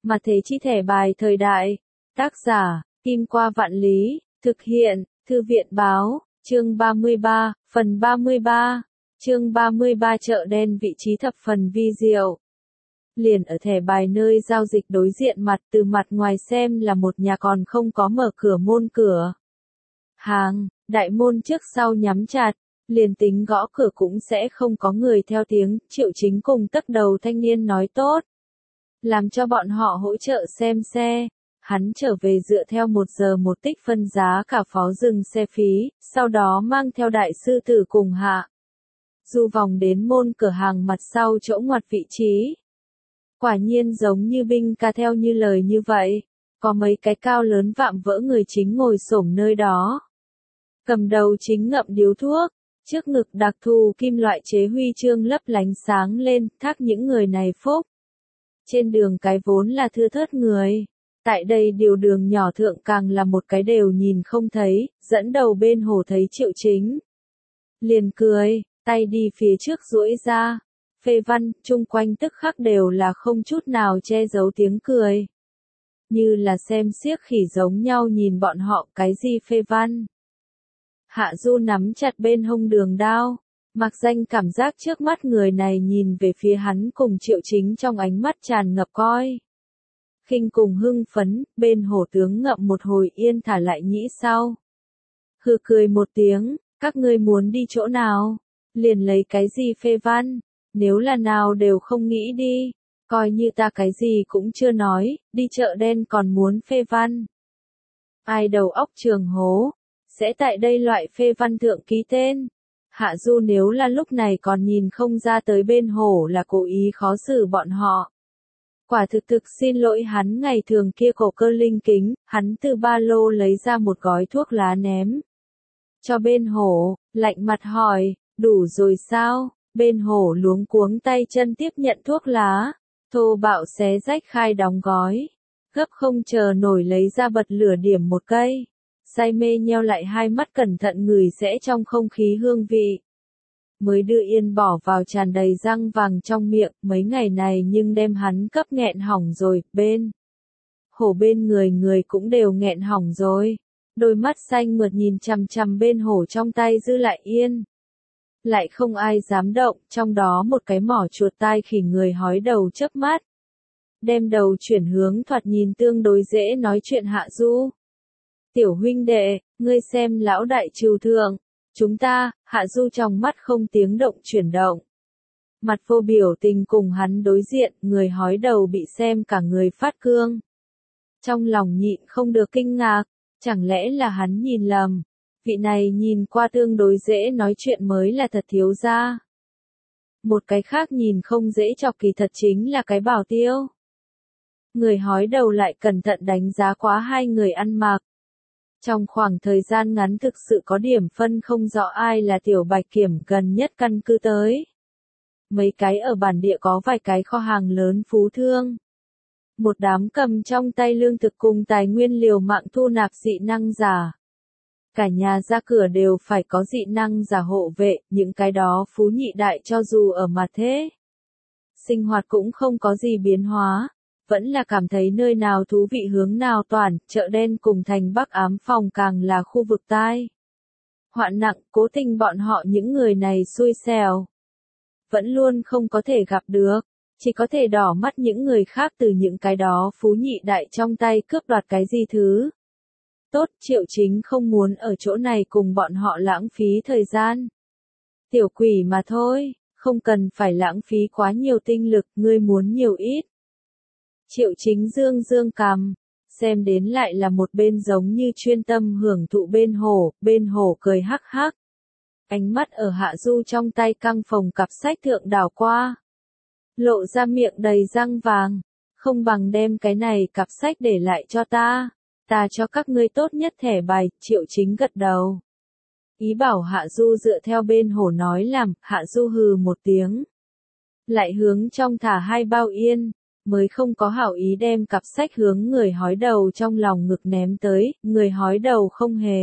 Mà thế chi thẻ bài thời đại. Tác giả, Kim Qua Vạn Lý, thực hiện, Thư viện báo, chương 33, phần 33, chương 33 chợ đen vị trí thập phần vi diệu. Liền ở thẻ bài nơi giao dịch đối diện mặt từ mặt ngoài xem là một nhà còn không có mở cửa môn cửa. Hàng, đại môn trước sau nhắm chặt, liền tính gõ cửa cũng sẽ không có người theo tiếng, Triệu Chính cùng tấc đầu thanh niên nói tốt. Làm cho bọn họ hỗ trợ xem xe. Hắn trở về dựa theo 1 giờ 1 tích phân giá cả phó dừng xe phí, sau đó mang theo đại sư tử cùng Hạ Du vòng đến môn cửa hàng mặt sau chỗ ngoặt vị trí. Quả nhiên giống như binh ca theo như lời như vậy, có mấy cái cao lớn vạm vỡ người chính ngồi xổm nơi đó. Cầm đầu chính ngậm điếu thuốc, trước ngực đặc thù kim loại chế huy chương lấp lánh sáng lên, thác những người này phúc. Trên đường cái vốn là thưa thớt người. Tại đây điều đường nhỏ thượng càng là một cái đều nhìn không thấy, dẫn đầu bên hồ thấy Triệu Chính. Liền cười, tay đi phía trước duỗi ra. Phê văn, chung quanh tức khắc đều là không chút nào che giấu tiếng cười. Như là xem xiếc khỉ giống nhau nhìn bọn họ cái gì phê văn. Hạ Du nắm chặt bên hông đường đao. Mặc danh cảm giác trước mắt người này nhìn về phía hắn cùng Triệu Chính trong ánh mắt tràn ngập coi. Khinh cùng hưng phấn, bên hổ tướng ngậm một hồi yên thả lại nhĩ sau. Hừ cười một tiếng, các ngươi muốn đi chỗ nào? Liền lấy cái gì phê văn? Nếu là nào đều không nghĩ đi, coi như ta cái gì cũng chưa nói, đi chợ đen còn muốn phê văn. Ai đầu óc trường hố, sẽ tại đây loại phê văn thượng ký tên. Hạ Du nếu là lúc này còn nhìn không ra tới bên hổ là cố ý khó xử bọn họ. Quả thực xin lỗi hắn ngày thường kia cổ cơ linh kính, hắn từ ba lô lấy ra một gói thuốc lá ném. Cho bên hổ, lạnh mặt hỏi, đủ rồi sao? Bên hổ luống cuống tay chân tiếp nhận thuốc lá, thô bạo xé rách khai đóng gói. Gấp không chờ nổi lấy ra bật lửa điểm một cây. Say mê nheo lại hai mắt cẩn thận ngửi sẽ trong không khí hương vị. Mới đưa yên bỏ vào tràn đầy răng vàng trong miệng, mấy ngày này nhưng đem hắn cấp nghẹn hỏng rồi, bên hổ bên người cũng đều nghẹn hỏng rồi. Đôi mắt xanh mượt nhìn chằm chằm bên hổ trong tay giữ lại yên. Lại không ai dám động, trong đó một cái mỏ chuột tai khỉ người hói đầu chớp mắt. Đem đầu chuyển hướng thoạt nhìn tương đối dễ nói chuyện Hạ Du. Tiểu huynh đệ, ngươi xem lão đại trừu thượng. Chúng ta, Hạ Du trong mắt không tiếng động chuyển động. Mặt vô biểu tình cùng hắn đối diện, người hói đầu bị xem cả người phát cương. Trong lòng nhịn không được kinh ngạc, chẳng lẽ là hắn nhìn lầm. Vị này nhìn qua tương đối dễ nói chuyện mới là thật thiếu gia. Một cái khác nhìn không dễ chọc kỳ thật chính là cái Bảo Tiêu. Người hói đầu lại cẩn thận đánh giá quá hai người ăn mặc. Trong khoảng thời gian ngắn thực sự có điểm phân không rõ ai là Tiểu Bạch Kiểm gần nhất căn cứ tới. Mấy cái ở bản địa có vài cái kho hàng lớn phú thương. Một đám cầm trong tay lương thực cùng tài nguyên liều mạng thu nạp dị năng giả. Cả nhà ra cửa đều phải có dị năng giả hộ vệ, những cái đó phú nhị đại cho dù ở mặt thế. Sinh hoạt cũng không có gì biến hóa. Vẫn là cảm thấy nơi nào thú vị hướng nào toàn, chợ đen cùng thành Bắc ám phòng càng là khu vực tai. Hoạn nặng, cố tình bọn họ những người này xui xẻo. Vẫn luôn không có thể gặp được, chỉ có thể đỏ mắt những người khác từ những cái đó phú nhị đại trong tay cướp đoạt cái gì thứ. Tốt, Triệu Chính không muốn ở chỗ này cùng bọn họ lãng phí thời gian. Tiểu quỷ mà thôi, không cần phải lãng phí quá nhiều tinh lực, ngươi muốn nhiều ít. Triệu Chính dương cằm, xem đến lại là một bên giống như chuyên tâm hưởng thụ bên hổ cười hắc hắc. Ánh mắt ở Hạ Du trong tay căng phòng cặp sách thượng đảo qua. Lộ ra miệng đầy răng vàng, không bằng đem cái này cặp sách để lại cho ta cho các ngươi tốt nhất thẻ bài, Triệu Chính gật đầu. Ý bảo Hạ Du dựa theo bên hổ nói làm, Hạ Du hừ một tiếng. Lại hướng trong thả hai bao yên. Mới không có hảo ý đem cặp sách hướng người hói đầu trong lòng ngực ném tới, người hói đầu không hề.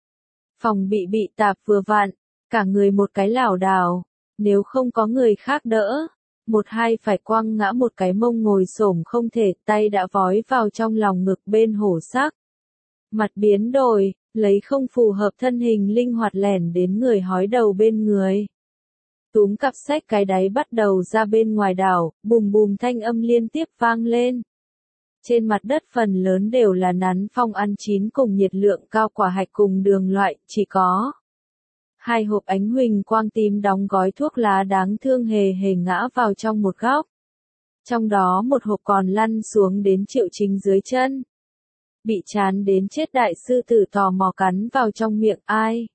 Phòng bị tạp vừa vặn, cả người một cái lảo đảo, nếu không có người khác đỡ, một hai phải quăng ngã một cái mông ngồi xổm không thể, tay đã vói vào trong lòng ngực bên hổ sắc. Mặt biến đổi, lấy không phù hợp thân hình linh hoạt lẻn đến người hói đầu bên người. Túm cặp sách cái đáy bắt đầu ra bên ngoài đảo, bùm bùm thanh âm liên tiếp vang lên. Trên mặt đất phần lớn đều là nắn phong ăn chín cùng nhiệt lượng cao quả hạch cùng đường loại, chỉ có 2 hộp ánh huỳnh quang tím đóng gói thuốc lá đáng thương hề hề ngã vào trong một góc. Trong đó một hộp còn lăn xuống đến Triệu Chính dưới chân. Bị chán đến chết đại sư tử tò mò cắn vào trong miệng ai.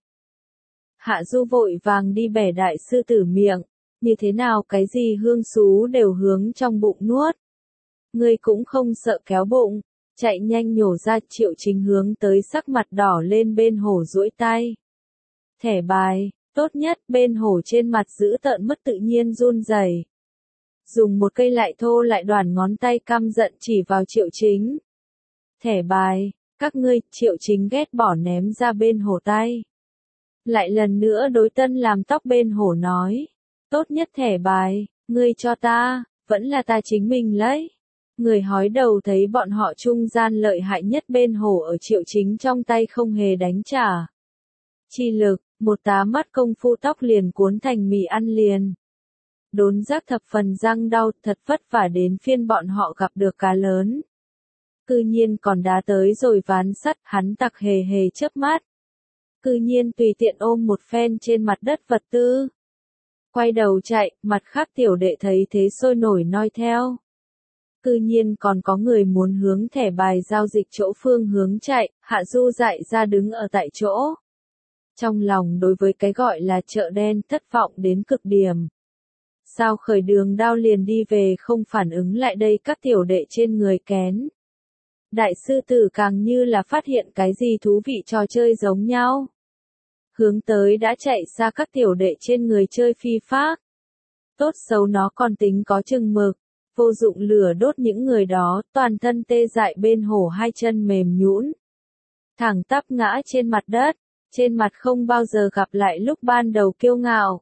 Hạ Du vội vàng đi bẻ đại sư tử miệng, như thế nào cái gì hương xú đều hướng trong bụng nuốt. Ngươi cũng không sợ kéo bụng, chạy nhanh nhổ ra. Triệu Chính hướng tới sắc mặt đỏ lên bên hổ duỗi tay. Thẻ bài, tốt nhất bên hổ trên mặt giữ tợn mất tự nhiên run rẩy. Dùng một cây lại thô lại đoản ngón tay căm giận chỉ vào Triệu Chính. Thẻ bài, các ngươi. Triệu Chính ghét bỏ ném ra bên hổ tay. Lại lần nữa đối tân làm tóc bên hổ nói. Tốt nhất thẻ bài, ngươi cho ta, vẫn là ta chính mình lấy. Người hói đầu thấy bọn họ trung gian lợi hại nhất bên hổ ở Triệu Chính trong tay không hề đánh trả. Chi lực, một tá mắt công phu tóc liền cuốn thành mì ăn liền. Đốn giác thập phần răng đau, thật vất vả đến phiên bọn họ gặp được cá lớn. Cư nhiên còn đá tới rồi ván sắt, hắn tặc hề hề chớp mắt. Cư nhiên tùy tiện ôm một phen trên mặt đất vật tư. Quay đầu chạy, mặt khác tiểu đệ thấy thế sôi nổi noi theo. Cư nhiên còn có người muốn hướng thẻ bài giao dịch chỗ phương hướng chạy, Hạ Du dại ra đứng ở tại chỗ. Trong lòng đối với cái gọi là chợ đen thất vọng đến cực điểm. Sao khởi đường đao liền đi về không phản ứng lại đây các tiểu đệ trên người kén. Đại sư tử càng như là phát hiện cái gì thú vị trò chơi giống nhau. Hướng tới đã chạy xa các tiểu đệ trên người chơi phi phác. Tốt xấu nó còn tính có chừng mực. Vô dụng lửa đốt những người đó, toàn thân tê dại bên hổ hai chân mềm nhũn. Thẳng tắp ngã trên mặt đất, trên mặt không bao giờ gặp lại lúc ban đầu kiêu ngạo.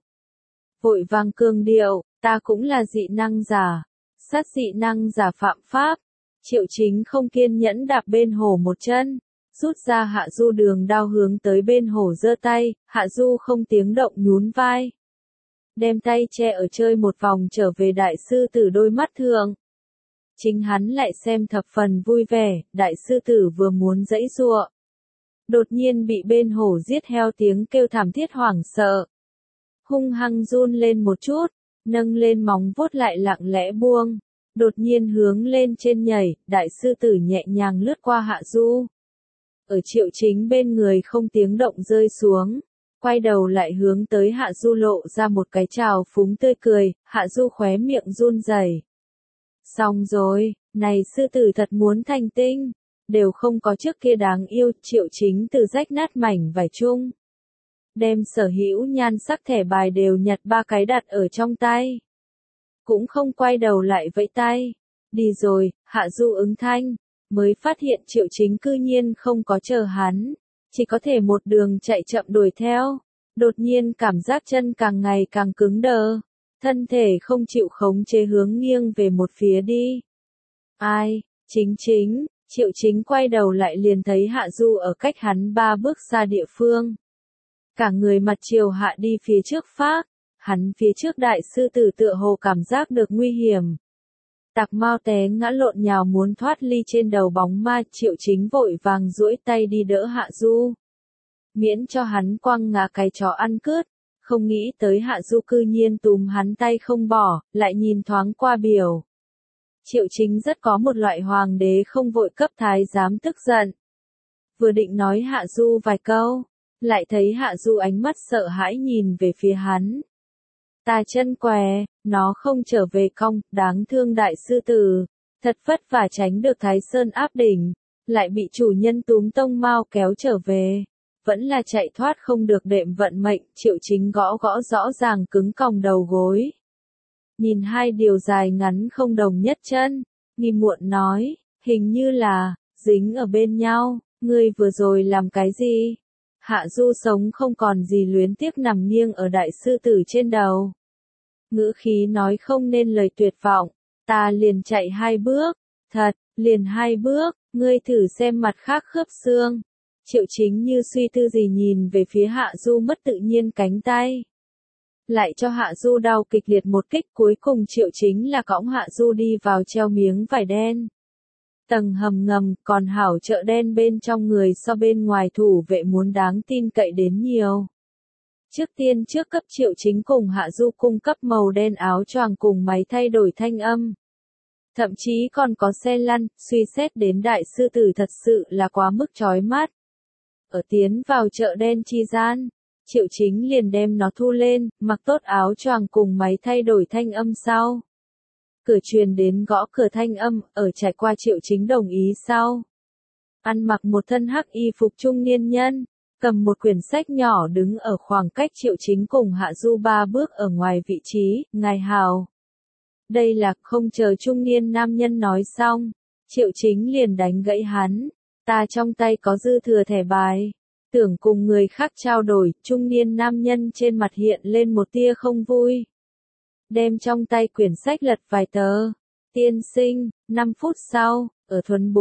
Vội vàng cường điệu, ta cũng là dị năng giả, sát dị năng giả phạm pháp. Triệu Chính không kiên nhẫn đạp bên hổ một chân, rút ra Hạ Du đường đao hướng tới bên hổ giơ tay, Hạ Du không tiếng động nhún vai. Đem tay che ở chơi một vòng trở về đại sư tử đôi mắt thường. Chính hắn lại xem thập phần vui vẻ, đại sư tử vừa muốn giãy giụa. Đột nhiên bị bên hổ giết heo tiếng kêu thảm thiết hoảng sợ. Hung hăng run lên một chút, nâng lên móng vuốt lại lặng lẽ buông. Đột nhiên hướng lên trên nhảy, đại sư tử nhẹ nhàng lướt qua Hạ Du. Ở Triệu Chính bên người không tiếng động rơi xuống. Quay đầu lại hướng tới Hạ Du lộ ra một cái trào phúng tươi cười, Hạ Du khóe miệng run rẩy. Xong rồi, này sư tử thật muốn thành tinh, đều không có trước kia đáng yêu. Triệu Chính từ rách nát mảnh vải chung. Đem sở hữu nhan sắc thẻ bài đều nhặt 3 cái đặt ở trong tay. Cũng không quay đầu lại vẫy tay. Đi rồi, Hạ Du ứng thanh, mới phát hiện Triệu Chính cư nhiên không có chờ hắn. Chỉ có thể một đường chạy chậm đuổi theo. Đột nhiên cảm giác chân càng ngày càng cứng đờ. Thân thể không chịu khống chế hướng nghiêng về một phía đi. Ai, Chính, Triệu Chính quay đầu lại liền thấy Hạ Du ở cách hắn 3 bước xa địa phương. Cả người mặt chiều hạ đi phía trước phác. Hắn phía trước đại sư tử tựa hồ cảm giác được nguy hiểm. Tạc mau té ngã lộn nhào muốn thoát ly trên đầu bóng ma. Triệu Chính vội vàng duỗi tay đi đỡ Hạ Du. Miễn cho hắn quăng ngã cái chó ăn cướp. Không nghĩ tới Hạ Du cư nhiên túm hắn tay không bỏ, lại nhìn thoáng qua biểu. Triệu Chính rất có một loại hoàng đế không vội cấp thái giám tức giận. Vừa định nói Hạ Du vài câu, lại thấy Hạ Du ánh mắt sợ hãi nhìn về phía hắn. Ta chân què, nó không trở về cong, đáng thương đại sư tử, thật vất vả tránh được Thái Sơn áp đỉnh, lại bị chủ nhân túm tông mau kéo trở về, vẫn là chạy thoát không được đệm vận mệnh. Triệu Chính gõ gõ rõ ràng cứng còng đầu gối. Nhìn hai điều dài ngắn không đồng nhất chân, nghi muộn nói, hình như là, dính ở bên nhau, ngươi vừa rồi làm cái gì? Hạ Du sống không còn gì luyến tiếc nằm nghiêng ở đại sư tử trên đầu. ngữ khí nói không nên lời tuyệt vọng. Ta liền chạy 2 bước. Thật, liền 2 bước, ngươi thử xem mặt khác khớp xương. Triệu Chính như suy tư gì nhìn về phía Hạ Du mất tự nhiên cánh tay. Lại cho Hạ Du đau kịch liệt một kích, cuối cùng Triệu Chính là cõng Hạ Du đi vào treo miếng vải đen. Tầng hầm ngầm, còn hảo chợ đen bên trong người so bên ngoài thủ vệ muốn đáng tin cậy đến nhiều. Trước tiên trước cấp Triệu Chính cùng Hạ Du cung cấp màu đen áo choàng cùng máy thay đổi thanh âm. Thậm chí còn có xe lăn, suy xét đến đại sư tử thật sự là quá mức chói mắt. Ở tiến vào chợ đen chi gian, Triệu Chính liền đem nó thu lên, mặc tốt áo choàng cùng máy thay đổi thanh âm sau. Cửa truyền đến gõ cửa thanh âm, ở trải qua Triệu Chính đồng ý sau. Ăn mặc một thân hắc y phục trung niên nhân, cầm một quyển sách nhỏ đứng ở khoảng cách Triệu Chính cùng Hạ Du 3 bước ở ngoài vị trí, ngài hào. Đây là, không chờ trung niên nam nhân nói xong, Triệu Chính liền đánh gãy hắn. Ta trong tay có dư thừa thẻ bài. Tưởng cùng người khác trao đổi, trung niên nam nhân trên mặt hiện lên một tia không vui. Đem trong tay quyển sách lật vài tờ. Tiên sinh, 5 phút sau, ở thuần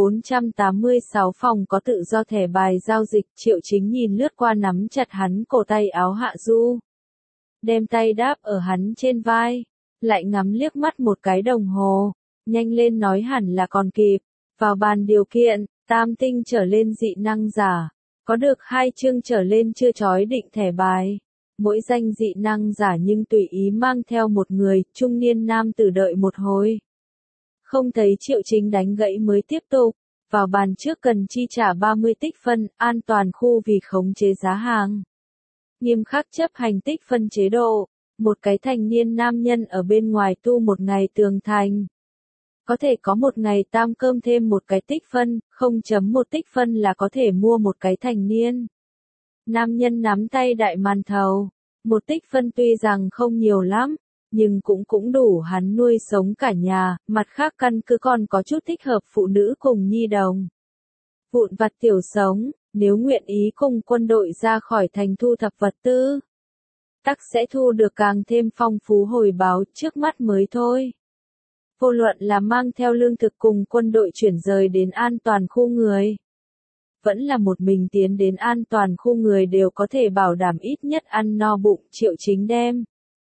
486 phòng có tự do thẻ bài giao dịch, Triệu Chính nhìn lướt qua nắm chặt hắn cổ tay áo Hạ Du. Đem tay đáp ở hắn trên vai, lại ngắm liếc mắt một cái đồng hồ, nhanh lên nói hẳn là còn kịp. Vào bàn điều kiện, tam tinh trở lên dị năng giả, có được 2 chương trở lên chưa chói định thẻ bài. Mỗi danh dị năng giả nhưng tùy ý mang theo một người, trung niên nam tử đợi một hồi. Không thấy Triệu Chính đánh gãy mới tiếp tục, vào bàn trước cần chi trả 30 tích phân, an toàn khu vì khống chế giá hàng. Nghiêm khắc chấp hành tích phân chế độ, một cái thành niên nam nhân ở bên ngoài tu một ngày tường thành. Có thể có một ngày tam cơm thêm một cái tích phân, 0.1 tích phân là có thể mua một cái thành niên. Nam nhân nắm tay đại màn thầu, một tích phân tuy rằng không nhiều lắm, nhưng cũng đủ hắn nuôi sống cả nhà, mặt khác căn cứ còn có chút thích hợp phụ nữ cùng nhi đồng. Vụn vặt tiểu sống, nếu nguyện ý cùng quân đội ra khỏi thành thu thập vật tư, tắc sẽ thu được càng thêm phong phú hồi báo trước mắt mới thôi. Vô luận là mang theo lương thực cùng quân đội chuyển rời đến an toàn khu người, vẫn là một mình tiến đến an toàn khu người đều có thể bảo đảm ít nhất ăn no bụng. Triệu Chính đem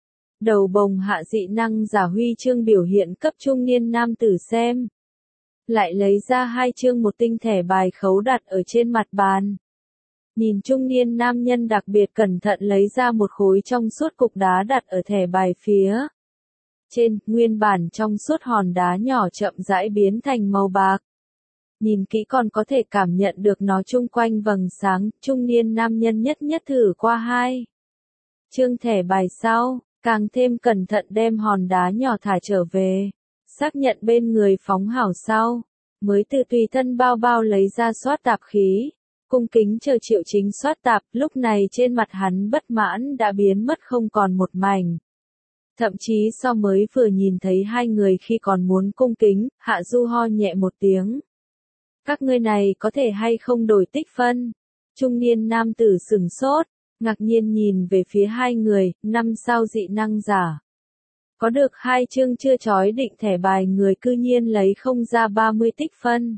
đầu bồng hạ dị năng giả huy chương biểu hiện cấp trung niên nam tử xem. Lại lấy ra 2 chương một tinh thẻ bài khấu đặt ở trên mặt bàn. Nhìn trung niên nam nhân đặc biệt cẩn thận lấy ra một khối trong suốt cục đá đặt ở thẻ bài phía trên, nguyên bản trong suốt hòn đá nhỏ chậm rãi biến thành màu bạc. Nhìn kỹ còn có thể cảm nhận được nó chung quanh vầng sáng, trung niên nam nhân nhất nhất thử qua 2 chương thẻ bài sau, càng thêm cẩn thận đem hòn đá nhỏ thả trở về, xác nhận bên người phóng hảo sau, mới từ tùy thân bao bao lấy ra soát tạp khí, cung kính chờ Triệu Chính soát tạp. Lúc này trên mặt hắn bất mãn đã biến mất không còn một mảnh. Thậm chí so mới vừa nhìn thấy 2 người khi còn muốn cung kính, Hạ Du ho nhẹ một tiếng. Các ngươi này có thể hay không đổi tích phân? Trung niên nam tử sừng sốt, ngạc nhiên nhìn về phía 2 người, 5 sao dị năng giả. Có được 2 chương chưa chói định thẻ bài người cư nhiên lấy không ra 30 tích phân.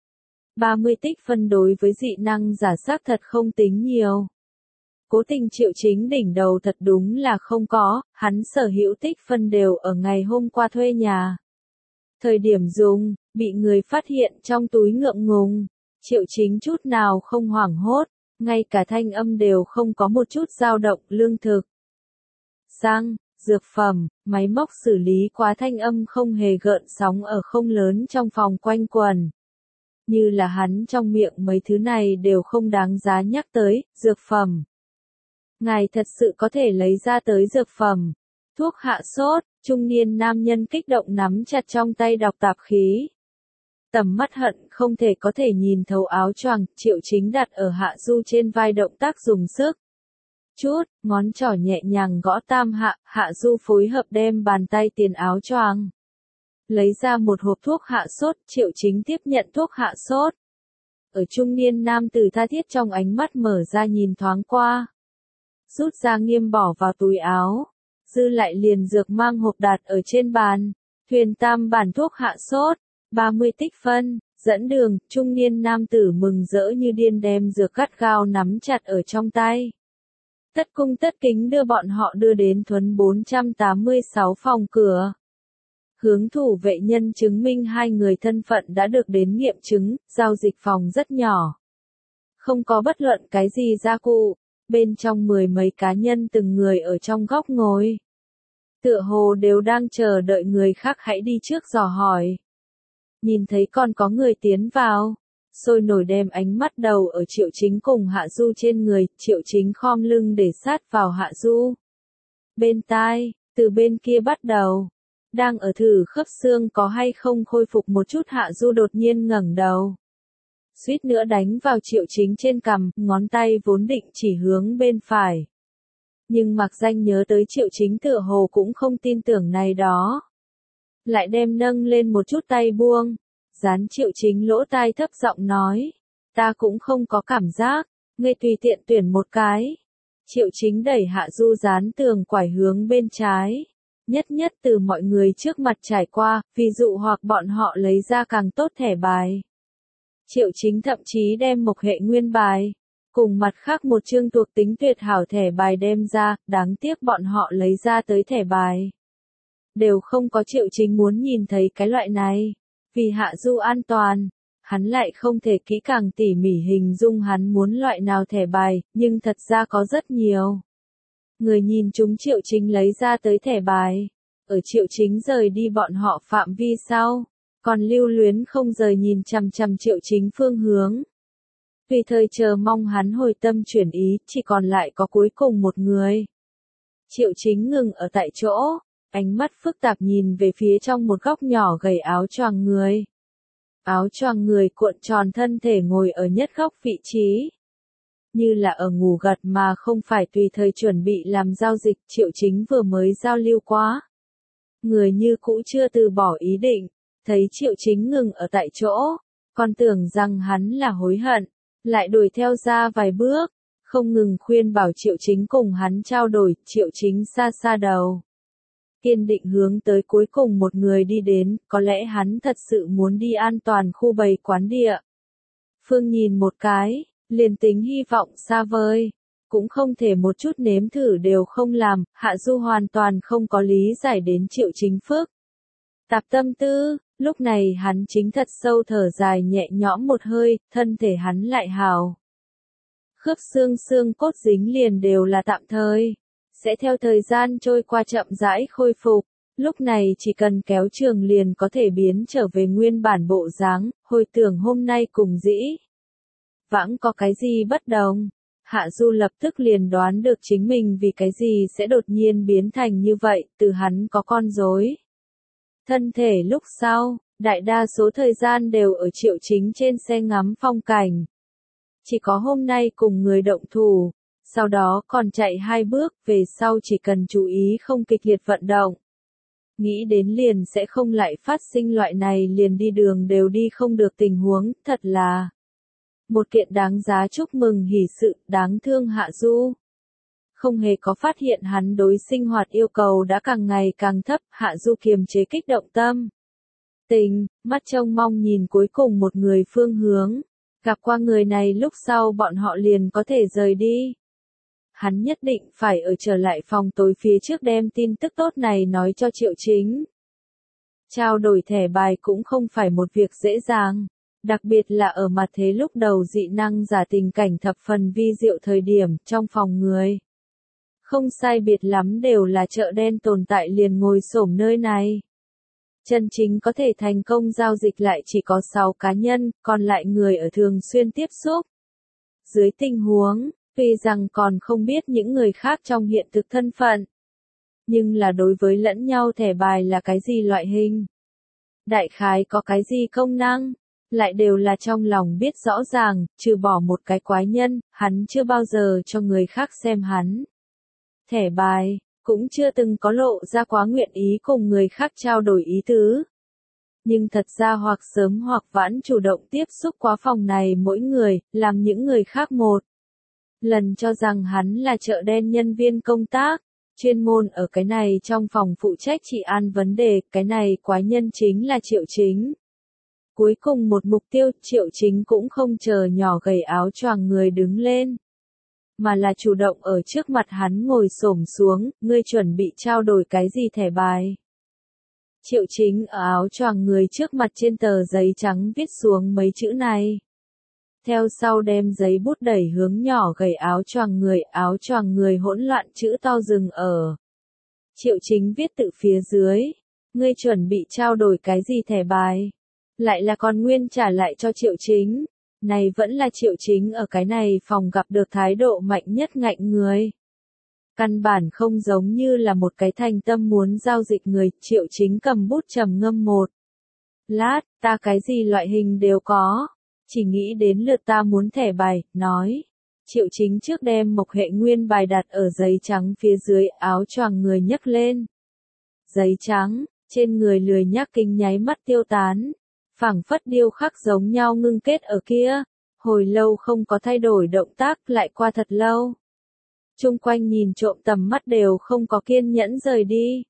30 tích phân đối với dị năng giả xác thật không tính nhiều. Cố tình Triệu Chính đỉnh đầu thật đúng là không có, hắn sở hữu tích phân đều ở ngày hôm qua thuê nhà. Thời điểm dùng, bị người phát hiện trong túi ngượng ngùng, Triệu Chính chút nào không hoảng hốt, ngay cả thanh âm đều không có một chút dao động. Lương thực, xăng, dược phẩm, máy móc xử lý quá thanh âm không hề gợn sóng ở không lớn trong phòng quanh quẩn. Như là hắn trong miệng mấy thứ này đều không đáng giá nhắc tới. Dược phẩm. Ngài thật sự có thể lấy ra tới dược phẩm. Thuốc hạ sốt, trung niên nam nhân kích động nắm chặt trong tay đọc tạp khí. Tầm mắt hận không thể có thể nhìn thấu áo choàng, Triệu Chính đặt ở Hạ Du trên vai động tác dùng sức. Chút, ngón trỏ nhẹ nhàng gõ tam hạ, Hạ Du phối hợp đem bàn tay tiền áo choàng. Lấy ra một hộp thuốc hạ sốt, Triệu Chính tiếp nhận thuốc hạ sốt. Ở trung niên nam tử tha thiết trong ánh mắt mở ra nhìn thoáng qua. Rút ra nghiêm bỏ vào túi áo. dư lại liền dược mang hộp đặt ở trên bàn. Thuyền tam bản thuốc hạ sốt, 30 tích phân, dẫn đường, trung niên nam tử mừng rỡ như điên đem dược gắt gao nắm chặt ở trong tay. Tất cung tất kính đưa bọn họ đưa đến Thuấn 486 phòng cửa. Hướng thủ vệ nhân chứng minh hai người thân phận đã được đến nghiệm chứng, giao dịch phòng rất nhỏ. Không có bất luận cái gì gia cụ, bên trong 10 mấy cá nhân từng người ở trong góc ngồi. Tựa hồ đều đang chờ đợi người khác hãy đi trước dò hỏi. Nhìn thấy còn có người tiến vào, sôi nổi đem ánh mắt đầu ở Triệu Chính cùng Hạ Du trên người, Triệu Chính khom lưng để sát vào Hạ Du. Bên tai, từ bên kia bắt đầu, đang ở thử khớp xương có hay không khôi phục một chút. Hạ Du đột nhiên ngẩng đầu, suýt nữa đánh vào Triệu Chính trên cằm, ngón tay vốn định chỉ hướng bên phải. Nhưng mặc danh nhớ tới Triệu Chính tựa hồ cũng không tin tưởng này đó. Lại đem nâng lên một chút tay buông, dán Triệu Chính lỗ tai thấp giọng nói, ta cũng không có cảm giác, ngươi tùy tiện tuyển một cái. Triệu Chính đẩy Hạ Du dán tường quải hướng bên trái, nhất nhất từ mọi người trước mặt trải qua, ví dụ hoặc bọn họ lấy ra càng tốt thẻ bài. Triệu Chính thậm chí đem Mộc Hệ Nguyên bài, cùng mặt khác một chương thuộc tính tuyệt hảo thẻ bài đem ra, đáng tiếc bọn họ lấy ra tới thẻ bài. Đều không có Triệu Chính muốn nhìn thấy cái loại này. Vì Hạ Du an toàn, hắn lại không thể kỹ càng tỉ mỉ hình dung hắn muốn loại nào thẻ bài, nhưng thật ra có rất nhiều. Người nhìn chúng Triệu Chính lấy ra tới thẻ bài, ở Triệu Chính rời đi bọn họ phạm vi sau, còn lưu luyến không rời nhìn chằm chằm Triệu Chính phương hướng. Vì thời chờ mong hắn hồi tâm chuyển ý, chỉ còn lại có cuối cùng một người. Triệu Chính ngừng ở tại chỗ, ánh mắt phức tạp nhìn về phía trong một góc nhỏ gầy áo choàng người. Áo choàng người cuộn tròn thân thể ngồi ở nhất góc vị trí. Như là ở ngủ gật mà không phải tùy thời chuẩn bị làm giao dịch. Triệu Chính vừa mới giao lưu quá. Người như cũ chưa từ bỏ ý định, thấy Triệu Chính ngừng ở tại chỗ, còn tưởng rằng hắn là hối hận, lại đuổi theo ra vài bước, không ngừng khuyên bảo Triệu Chính cùng hắn trao đổi. Triệu Chính xa xa đầu, kiên định hướng tới cuối cùng một người đi đến, có lẽ hắn thật sự muốn đi an toàn khu bày quán địa. Phương nhìn một cái, liền tính hy vọng xa vời, cũng không thể một chút nếm thử đều không làm. Hạ Du hoàn toàn không có lý giải đến Triệu Chính phức tạp tâm tư, lúc này hắn chính thật sâu thở dài nhẹ nhõm một hơi, thân thể hắn lại hào. Khớp xương xương cốt dính liền đều là tạm thời, sẽ theo thời gian trôi qua chậm rãi khôi phục, lúc này chỉ cần kéo trường liền có thể biến trở về nguyên bản bộ dáng. Hồi tưởng hôm nay cùng dĩ vãng có cái gì bất đồng, Hạ Du lập tức liền đoán được chính mình vì cái gì sẽ đột nhiên biến thành như vậy. Từ hắn có con rối thân thể lúc sau, đại đa số thời gian đều ở Triệu Chính trên xe ngắm phong cảnh. Chỉ có hôm nay cùng người động thủ, sau đó còn chạy 2 bước, về sau chỉ cần chú ý không kịch liệt vận động. Nghĩ đến liền sẽ không lại phát sinh loại này liền đi đường đều đi không được tình huống, thật là một kiện đáng giá chúc mừng hỷ sự. Đáng thương Hạ Du không hề có phát hiện hắn đối sinh hoạt yêu cầu đã càng ngày càng thấp. Hạ Du kiềm chế kích động tâm tình, mắt trông mong nhìn cuối cùng một người phương hướng. Gặp qua người này lúc sau bọn họ liền có thể rời đi. Hắn nhất định phải ở trở lại phòng tối phía trước đem tin tức tốt này nói cho Triệu Chính. Trao đổi thẻ bài cũng không phải một việc dễ dàng, đặc biệt là ở mặt thế lúc đầu dị năng giả tình cảnh thập phần vi diệu thời điểm. Trong phòng người không sai biệt lắm đều là chợ đen tồn tại liền ngồi xổm nơi này. Chân chính có thể thành công giao dịch lại chỉ có 6 cá nhân, còn lại người ở thường xuyên tiếp xúc. Dưới tình huống, tuy rằng còn không biết những người khác trong hiện thực thân phận, nhưng là đối với lẫn nhau thẻ bài là cái gì loại hình, đại khái có cái gì công năng, lại đều là trong lòng biết rõ ràng. Trừ bỏ một cái quái nhân, hắn chưa bao giờ cho người khác xem hắn thẻ bài, cũng chưa từng có lộ ra quá nguyện ý cùng người khác trao đổi ý tứ. Nhưng thật ra hoặc sớm hoặc vãn chủ động tiếp xúc quá phòng này mỗi người, làm những người khác một lần cho rằng hắn là chợ đen nhân viên công tác. chuyên môn ở cái này trong phòng phụ trách trị an vấn đề, cái này quái nhân chính là Triệu Chính. Cuối cùng một mục tiêu, Triệu Chính cũng không chờ nhỏ gầy áo choàng người đứng lên, mà là chủ động ở trước mặt hắn ngồi xổm xuống, ngươi chuẩn bị trao đổi cái gì thẻ bài? Triệu Chính ở áo choàng người trước mặt trên tờ giấy trắng viết xuống mấy chữ này. Theo sau đem giấy bút đẩy hướng nhỏ gầy áo choàng người hỗn loạn chữ to dừng ở. Triệu Chính viết tự phía dưới, ngươi chuẩn bị trao đổi cái gì thẻ bài? Lại là còn nguyên trả lại cho Triệu Chính. Này vẫn là Triệu Chính ở cái này phòng gặp được thái độ mạnh nhất ngạnh người. Căn bản không giống như là một cái thành tâm muốn giao dịch người, Triệu Chính cầm bút trầm ngâm một lát, ta cái gì loại hình đều có, chỉ nghĩ đến lượt ta muốn thẻ bài, nói. Triệu Chính trước đem Mộc Hệ Nguyên bài đặt ở giấy trắng phía dưới, áo choàng người nhấc lên. Giấy trắng, trên người lười nhác kinh nháy mắt tiêu tán, phảng phất điêu khắc giống nhau ngưng kết ở kia, hồi lâu không có thay đổi động tác, lại qua thật lâu. Chung quanh nhìn trộm tầm mắt đều không có kiên nhẫn rời đi.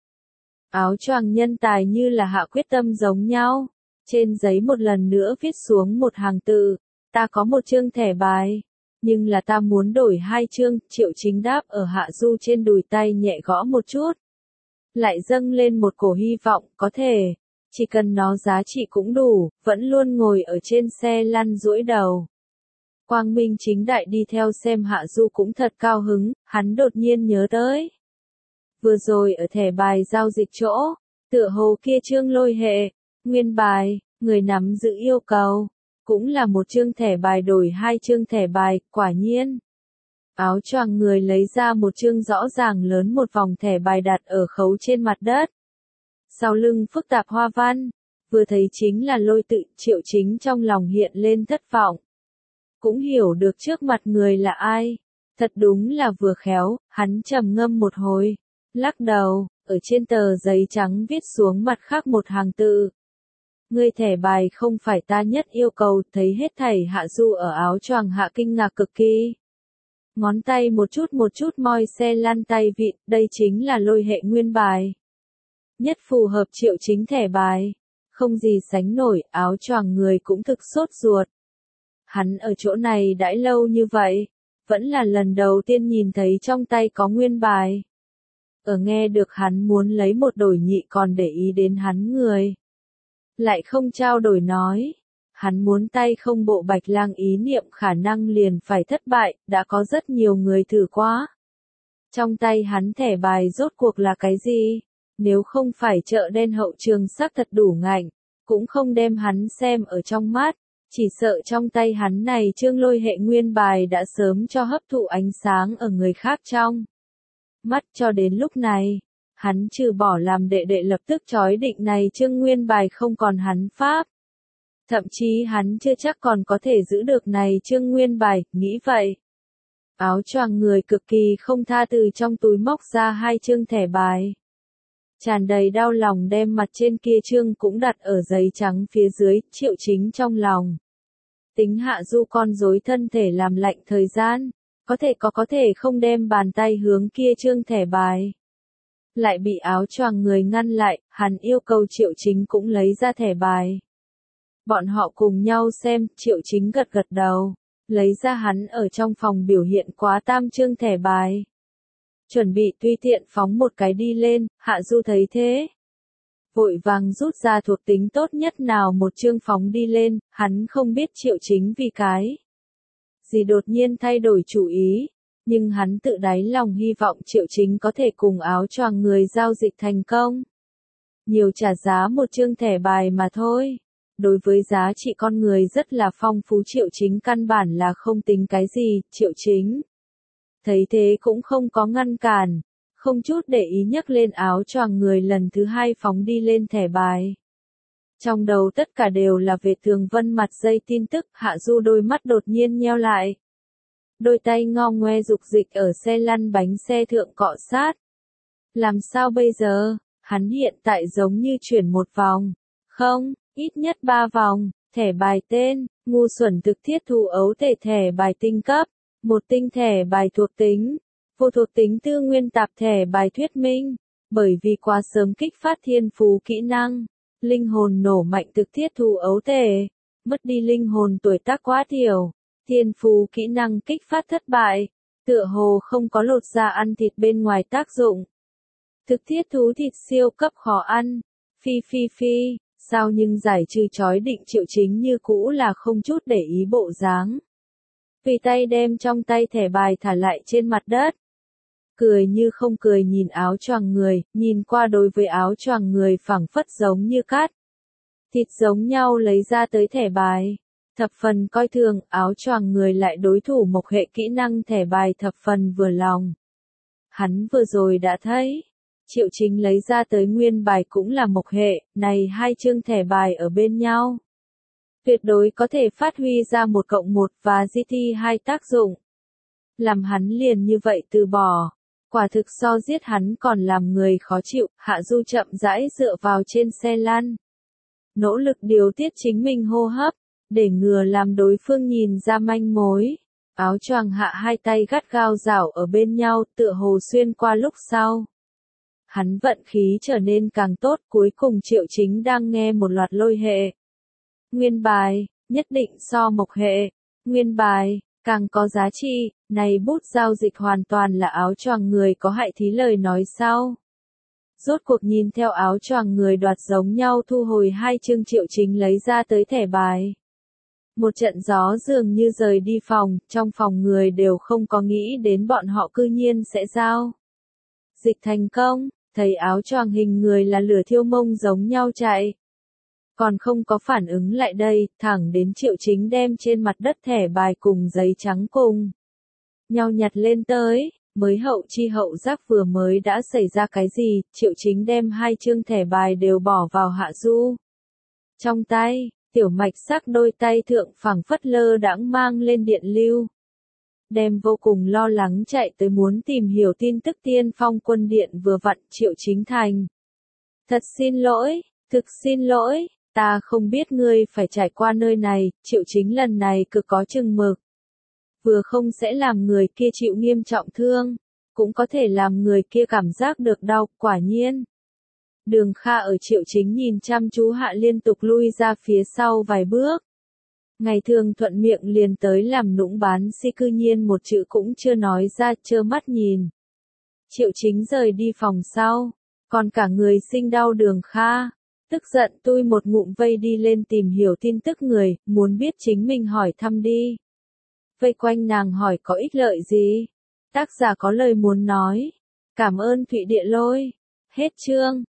Áo choàng nhân tài như là hạ quyết tâm giống nhau. Trên giấy một lần nữa viết xuống một hàng từ, ta có một chương thẻ bài, nhưng là ta muốn đổi 2 chương, Triệu Chính đáp ở Hạ Du trên đùi tay nhẹ gõ một chút. Lại dâng lên một cổ hy vọng, có thể, chỉ cần nó giá trị cũng đủ, vẫn luôn ngồi ở trên xe lăn duỗi đầu. Quang Minh chính đại đi theo xem Hạ Du cũng thật cao hứng, hắn đột nhiên nhớ tới. Vừa rồi ở thẻ bài giao dịch chỗ, tựa hồ kia chương Lôi Hệ Nguyên bài, người nắm giữ yêu cầu, cũng là một chương thẻ bài đổi 2 chương thẻ bài, quả nhiên. Áo choàng người lấy ra một chương rõ ràng lớn một vòng thẻ bài đặt ở khấu trên mặt đất. Sau lưng phức tạp hoa văn, vừa thấy chính là Lôi tự, Triệu Chính trong lòng hiện lên thất vọng. Cũng hiểu được trước mặt người là ai, thật đúng là vừa khéo, hắn trầm ngâm một hồi, lắc đầu, ở trên tờ giấy trắng viết xuống mặt khác một hàng tự. Ngươi thẻ bài không phải ta nhất yêu cầu, thấy hết thảy Hạ Du ở áo choàng hạ kinh ngạc cực kỳ. Ngón tay một chút moi xe lăn tay vịn, đây chính là Lôi Hệ Nguyên bài. Nhất phù hợp Triệu Chính thẻ bài. Không gì sánh nổi, áo choàng người cũng thực sốt ruột. Hắn ở chỗ này đãi lâu như vậy, vẫn là lần đầu tiên nhìn thấy trong tay có nguyên bài. Ở nghe được hắn muốn lấy một đổi nhị còn để ý đến hắn người. Lại không trao đổi nói. Hắn muốn tay không bộ Bạch Lang ý niệm khả năng liền phải thất bại, đã có rất nhiều người thử quá. Trong tay hắn thẻ bài rốt cuộc là cái gì? Nếu không phải chợ đen hậu trường xác thật đủ ngạnh, cũng không đem hắn xem ở trong mắt, chỉ sợ trong tay hắn này chương Lôi Hệ Nguyên bài đã sớm cho hấp thụ ánh sáng ở người khác trong mắt. Cho đến lúc này, hắn trừ bỏ làm đệ đệ lập tức chói định này chương nguyên bài không còn hắn pháp. Thậm chí hắn chưa chắc còn có thể giữ được này chương nguyên bài, nghĩ vậy. Áo choàng người cực kỳ không tha từ trong túi móc ra 2 chương thẻ bài. Tràn đầy đau lòng đem mặt trên kia chương cũng đặt ở giấy trắng phía dưới, Triệu Chính trong lòng. Tính Hạ Du con rối thân thể làm lạnh thời gian, có thể không đem bàn tay hướng kia chương thẻ bài. Lại bị áo choàng người ngăn lại, hắn yêu cầu Triệu Chính cũng lấy ra thẻ bài. Bọn họ cùng nhau xem, Triệu Chính gật gật đầu, lấy ra hắn ở trong phòng biểu hiện quá tam chương thẻ bài. Chuẩn bị tùy tiện phóng một cái đi lên, Hạ Du thấy thế. Vội vàng rút ra thuộc tính tốt nhất nào một chương phóng đi lên, hắn không biết Triệu Chính vì cái gì đột nhiên thay đổi chủ ý, nhưng hắn tự đáy lòng hy vọng Triệu Chính có thể cùng áo choàng người giao dịch thành công. Nhiều trả giá một chương thẻ bài mà thôi. Đối với giá trị con người rất là phong phú, Triệu Chính căn bản là không tính cái gì, Triệu Chính thấy thế cũng không có ngăn cản, không chút để ý nhấc lên áo choàng người lần thứ 2 phóng đi lên thẻ bài. Trong đầu tất cả đều là về Thường Vân mặt dây tin tức, Hạ Du đôi mắt đột nhiên nheo lại. Đôi tay ngo ngoe dục dịch ở xe lăn bánh xe thượng cọ sát. Làm sao bây giờ, hắn hiện tại giống như chuyển một vòng, không, ít nhất 3 vòng, thẻ bài tên, ngu xuẩn thực thiết thu ấu tể thẻ bài tinh cấp, một tinh thẻ bài thuộc tính, Vô thuộc tính tư nguyên tạp thẻ bài thuyết minh. Bởi vì quá sớm kích phát thiên phú kỹ năng, linh hồn nổ mạnh thực thiết thu ấu tề, mất đi linh hồn tuổi tác quá thiểu, thiên phú kỹ năng kích phát thất bại, tựa hồ không có lột da ăn thịt bên ngoài tác dụng. Thực thiết thú thịt siêu cấp khó ăn, phi, sao nhưng giải trừ chói định Triệu Chính như cũ là không chút để ý bộ dáng. Tùy tay đem trong tay thẻ bài thả lại trên mặt đất. Cười như không cười nhìn áo choàng người, nhìn qua đối với áo choàng người phảng phất giống như cát. Thịt giống nhau lấy ra tới thẻ bài. Thập phần coi thường, áo choàng người lại đối thủ mộc hệ kỹ năng thẻ bài thập phần vừa lòng. Hắn vừa rồi đã thấy, Triệu Chính lấy ra tới nguyên bài cũng là mộc hệ, này hai chương thẻ bài ở bên nhau. Tuyệt đối có thể phát huy ra 1+1 và GT2 tác dụng. Làm hắn liền như vậy từ bỏ. Quả thực so giết hắn còn làm người khó chịu, Hạ Du chậm rãi dựa vào trên xe lăn. Nỗ lực điều tiết chính mình hô hấp, để ngừa làm đối phương nhìn ra manh mối. Áo choàng hạ hai tay gắt gao rảo ở bên nhau, tựa hồ xuyên qua lúc sau. Hắn vận khí trở nên càng tốt, cuối cùng Triệu Chính đang nghe một loạt lôi hệ. Nguyên bài, nhất định so mộc hệ. Nguyên bài, càng có giá trị, này bút giao dịch hoàn toàn là áo choàng người có hại thí lời nói sau. Rốt cuộc nhìn theo áo choàng người đoạt giống nhau thu hồi hai chương Triệu Chính lấy ra tới thẻ bài. Một trận gió dường như rời đi phòng, trong phòng người đều không có nghĩ đến bọn họ cư nhiên sẽ giao. Dịch thành công, thấy áo choàng hình người là lửa thiêu mông giống nhau chạy. Còn không có phản ứng lại đây, thẳng đến Triệu Chính đem trên mặt đất thẻ bài cùng giấy trắng cùng nhau nhặt lên tới, mới hậu chi hậu giác vừa mới đã xảy ra cái gì, Triệu Chính đem hai chương thẻ bài đều bỏ vào Hạ Du. Trong tay, tiểu mạch sắc đôi tay thượng phẳng phất lơ đãng mang lên điện lưu. Đem vô cùng lo lắng chạy tới muốn tìm hiểu tin tức Tiên Phong quân điện vừa vặn Triệu Chính thành. Thật xin lỗi, thực xin lỗi, ta không biết ngươi phải trải qua nơi này, Triệu Chính lần này cực có chừng mực. Vừa không sẽ làm người kia chịu nghiêm trọng thương, cũng có thể làm người kia cảm giác được đau, quả nhiên. Đường Kha ở Triệu Chính nhìn chăm chú hạ liên tục lui ra phía sau vài bước. Ngày thường thuận miệng liền tới làm nũng bán si cư nhiên một chữ cũng chưa nói ra, trơ mắt nhìn. Triệu Chính rời đi phòng sau, còn cả người sinh đau Đường Kha. Tức giận tui một ngụm vây đi lên tìm hiểu tin tức người, muốn biết chính mình hỏi thăm đi. Vây quanh nàng hỏi có ích lợi gì? Tác giả có lời muốn nói. Cảm ơn Thụy Địa Lôi. Hết chương.